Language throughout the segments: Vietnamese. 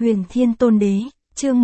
Huyền Thiên Tôn Đế, chương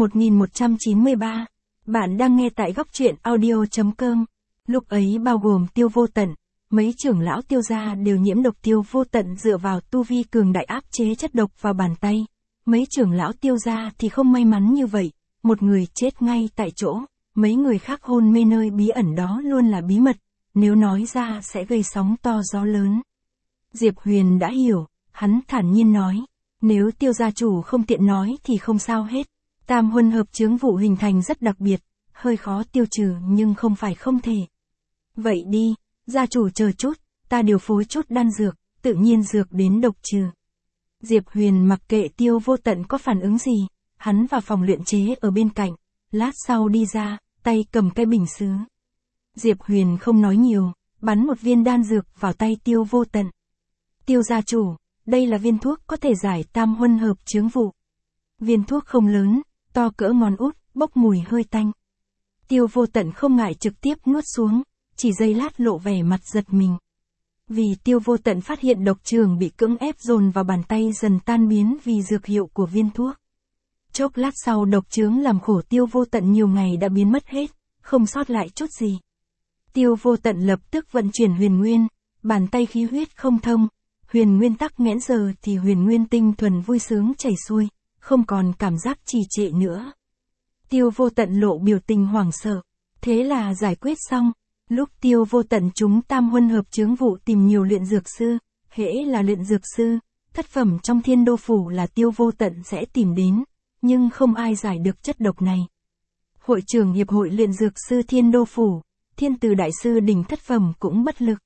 1193. Bạn đang nghe tại góc truyện audio.com. Lúc ấy bao gồm Tiêu Vô Tận, mấy trưởng lão Tiêu gia đều nhiễm độc. Tiêu Vô Tận dựa vào tu vi cường đại áp chế chất độc vào bàn tay. Mấy trưởng lão Tiêu gia thì không may mắn như vậy, một người chết ngay tại chỗ, mấy người khác hôn mê. Nơi bí ẩn đó luôn là bí mật, nếu nói ra sẽ gây sóng to gió lớn. Diệp Huyền đã hiểu, hắn thản nhiên nói. Nếu Tiêu gia chủ không tiện nói thì không sao hết. Tam huân hợp chướng vụ hình thành rất đặc biệt, hơi khó tiêu trừ nhưng không phải không thể. Vậy đi, gia chủ chờ chút, ta điều phối chút đan dược, tự nhiên dược đến độc trừ. Diệp Huyền mặc kệ Tiêu Vô Tận có phản ứng gì, hắn vào phòng luyện chế ở bên cạnh, lát sau đi ra, tay cầm cái bình sứ. Diệp Huyền không nói nhiều, bắn một viên đan dược vào tay Tiêu Vô Tận. Tiêu gia chủ, đây là viên thuốc có thể giải tam huân hợp chướng vụ. Viên thuốc không lớn, to cỡ ngón út, bốc mùi hơi tanh. Tiêu Vô Tận không ngại trực tiếp nuốt xuống, chỉ giây lát lộ vẻ mặt giật mình. Vì Tiêu Vô Tận phát hiện độc trường bị cưỡng ép dồn vào bàn tay dần tan biến vì dược hiệu của viên thuốc. Chốc lát sau độc chướng làm khổ Tiêu Vô Tận nhiều ngày đã biến mất hết, không sót lại chút gì. Tiêu Vô Tận lập tức vận chuyển huyền nguyên, bàn tay khí huyết không thông. Huyền nguyên tắc nghẽn giờ thì huyền nguyên tinh thuần vui sướng chảy xuôi, không còn cảm giác trì trệ nữa. Tiêu Vô Tận lộ biểu tình hoảng sợ, thế là giải quyết xong. Lúc Tiêu Vô Tận chúng tam huân hợp chướng vụ tìm nhiều luyện dược sư, hễ là luyện dược sư, thất phẩm trong Thiên Đô phủ là Tiêu Vô Tận sẽ tìm đến, nhưng không ai giải được chất độc này. Hội trưởng hiệp hội luyện dược sư Thiên Đô phủ, Thiên Từ đại sư đỉnh thất phẩm cũng bất lực.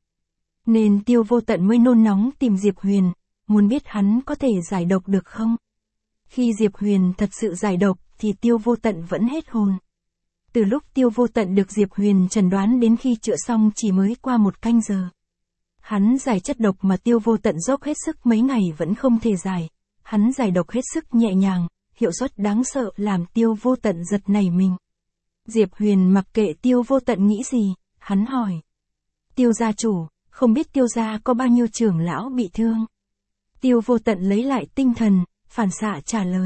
Nên Tiêu Vô Tận mới nôn nóng tìm Diệp Huyền, muốn biết hắn có thể giải độc được không. Khi Diệp Huyền thật sự giải độc thì Tiêu Vô Tận vẫn hết hồn. Từ lúc Tiêu Vô Tận được Diệp Huyền chẩn đoán đến khi chữa xong chỉ mới qua 1 canh giờ. Hắn giải chất độc mà Tiêu Vô Tận dốc hết sức mấy ngày vẫn không thể giải. Hắn giải độc hết sức nhẹ nhàng, hiệu suất đáng sợ làm Tiêu Vô Tận giật nảy mình. Diệp Huyền mặc kệ Tiêu Vô Tận nghĩ gì, hắn hỏi. Tiêu gia chủ, không biết Tiêu gia có bao nhiêu trưởng lão bị thương? Tiêu Vô Tận lấy lại tinh thần, phản xạ trả lời.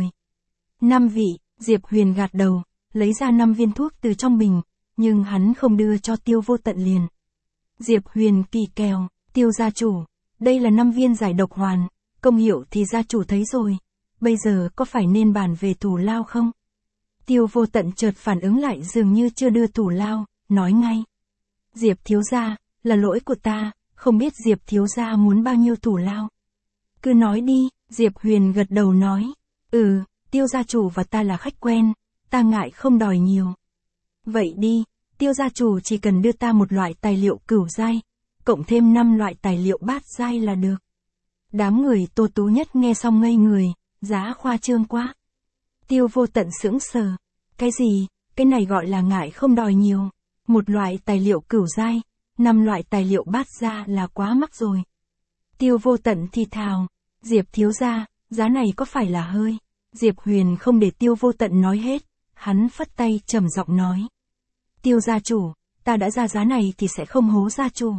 5 vị, Diệp Huyền gạt đầu, lấy ra 5 viên thuốc từ trong bình, nhưng hắn không đưa cho Tiêu Vô Tận liền. Diệp Huyền kỳ kèo, Tiêu gia chủ, đây là 5 viên giải độc hoàn, công hiệu thì gia chủ thấy rồi, bây giờ có phải nên bàn về thù lao không? Tiêu Vô Tận chợt phản ứng lại dường như chưa đưa thù lao, nói ngay. Diệp thiếu gia, là lỗi của ta, không biết Diệp thiếu gia muốn bao nhiêu thù lao. Cứ nói đi, Diệp Huyền gật đầu nói. Tiêu gia chủ và ta là khách quen, ta ngại không đòi nhiều. Vậy đi, Tiêu gia chủ chỉ cần đưa ta một loại tài liệu cửu giai, cộng thêm 5 loại tài liệu bát giai là được. Đám người Tô Tú Nhất nghe xong ngây người, giá khoa trương quá. Tiêu Vô Tận sững sờ. Cái gì, cái này gọi là ngại không đòi nhiều. Một loại tài liệu cửu giai, 5 loại tài liệu bát gia là quá mắc rồi. Tiêu Vô Tận thì thào. Diệp thiếu gia, giá này có phải là hơi? Diệp Huyền không để Tiêu Vô Tận nói hết, hắn phất tay trầm giọng nói. Tiêu gia chủ, ta đã ra giá này thì sẽ không hố gia chủ.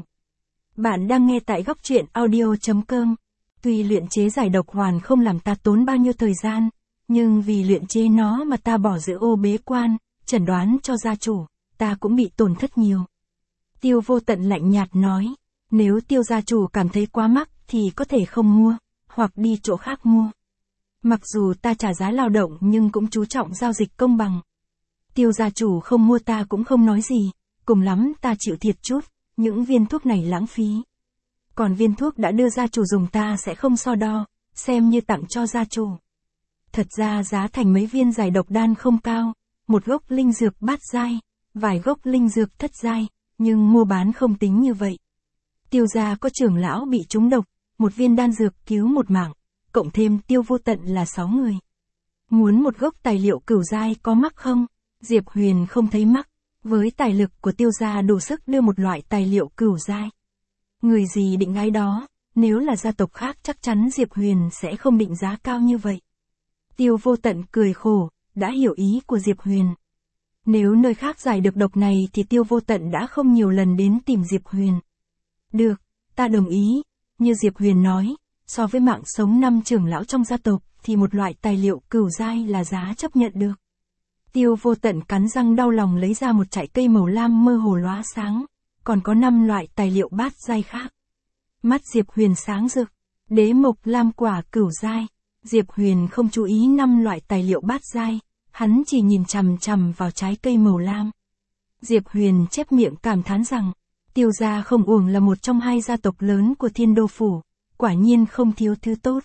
Bạn đang nghe tại góc truyện audio.com. Tuy luyện chế giải độc hoàn không làm ta tốn bao nhiêu thời gian, nhưng vì luyện chế nó mà ta bỏ giữa ô bế quan, chẩn đoán cho gia chủ, ta cũng bị tổn thất nhiều. Tiêu Vô Tận lạnh nhạt nói, nếu Tiêu gia chủ cảm thấy quá mắc thì có thể không mua, hoặc đi chỗ khác mua. Mặc dù ta trả giá lao động nhưng cũng chú trọng giao dịch công bằng. Tiêu gia chủ không mua ta cũng không nói gì, cùng lắm ta chịu thiệt chút, những viên thuốc này lãng phí. Còn viên thuốc đã đưa gia chủ dùng ta sẽ không so đo, xem như tặng cho gia chủ. Thật ra giá thành mấy viên giải độc đan không cao, một gốc linh dược bát giai, vài gốc linh dược thất giai, nhưng mua bán không tính như vậy. Tiêu gia có trưởng lão bị trúng độc, một viên đan dược cứu một mạng, cộng thêm Tiêu Vô Tận là 6 người. Muốn một gốc tài liệu cửu giai có mắc không? Diệp Huyền không thấy mắc, với tài lực của Tiêu gia đủ sức đưa một loại tài liệu cửu giai. Người gì định gái đó, nếu là gia tộc khác chắc chắn Diệp Huyền sẽ không định giá cao như vậy. Tiêu Vô Tận cười khổ, đã hiểu ý của Diệp Huyền. Nếu nơi khác giải được độc này thì Tiêu Vô Tận đã không nhiều lần đến tìm Diệp Huyền. Được, ta đồng ý, như Diệp Huyền nói, So với mạng sống 5 trưởng lão trong gia tộc, thì một loại tài liệu cửu giai là giá chấp nhận được. Tiêu Vô Tận cắn răng đau lòng lấy ra một chải cây màu lam mơ hồ lóa sáng, còn có 5 loại tài liệu bát giai khác. Mắt Diệp Huyền sáng rực, đế mộc lam quả cửu giai. Diệp Huyền không chú ý 5 loại tài liệu bát giai, hắn chỉ nhìn chằm chằm vào trái cây màu lam. Diệp Huyền chép miệng cảm thán rằng, Tiêu gia không uổng là một trong 2 gia tộc lớn của Thiên Đô Phủ, quả nhiên không thiếu thứ tốt.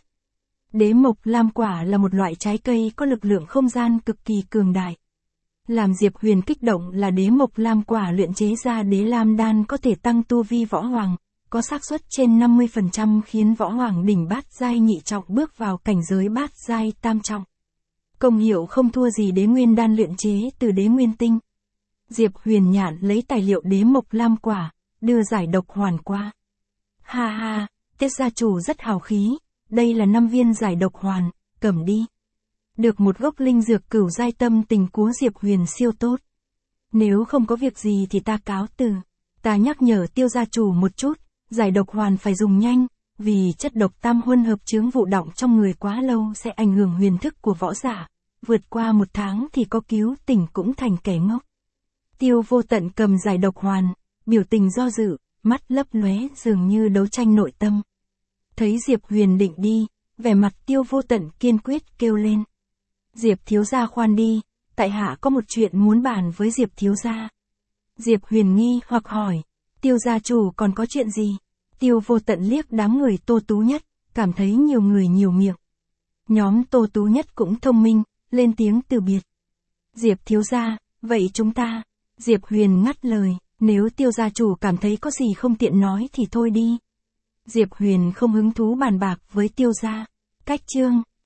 Đế mộc lam quả là một loại trái cây có lực lượng không gian cực kỳ cường đại. Làm Diệp Huyền kích động là đế mộc lam quả luyện chế ra đế lam đan có thể tăng tu vi võ hoàng, có xác suất trên 50% khiến võ hoàng đỉnh bát giai nhị trọng bước vào cảnh giới bát giai tam trọng. Công hiệu không thua gì đế nguyên đan luyện chế từ đế nguyên tinh. Diệp Huyền nhạn lấy tài liệu đế mộc lam quả, đưa giải độc hoàn qua. Ha ha, Tiết gia chủ rất hào khí, đây là 5 viên giải độc hoàn, cầm đi. Được một gốc linh dược cửu giai, tâm tình của Diệp Huyền siêu tốt. Nếu không có việc gì thì ta cáo từ. Ta nhắc nhở Tiêu gia chủ một chút, giải độc hoàn phải dùng nhanh, vì chất độc tam huân hợp chướng vụ động trong người quá lâu sẽ ảnh hưởng huyền thức của võ giả. Vượt qua 1 tháng thì có cứu tỉnh cũng thành kẻ ngốc. Tiêu Vô Tận cầm giải độc hoàn, biểu tình do dự, mắt lấp lóe dường như đấu tranh nội tâm. Thấy Diệp Huyền định đi, vẻ mặt Tiêu Vô Tận kiên quyết kêu lên. Diệp thiếu gia khoan đi, tại hạ có một chuyện muốn bàn với Diệp thiếu gia. Diệp Huyền nghi hoặc hỏi, Tiêu gia chủ còn có chuyện gì? Tiêu Vô Tận liếc đám người Tô Tú Nhất, cảm thấy nhiều người nhiều miệng. Nhóm Tô Tú Nhất cũng thông minh, lên tiếng từ biệt. Diệp thiếu gia, vậy chúng ta... Diệp Huyền ngắt lời, nếu Tiêu gia chủ cảm thấy có gì không tiện nói thì thôi đi. Diệp Huyền không hứng thú bàn bạc với Tiêu gia. Cách chương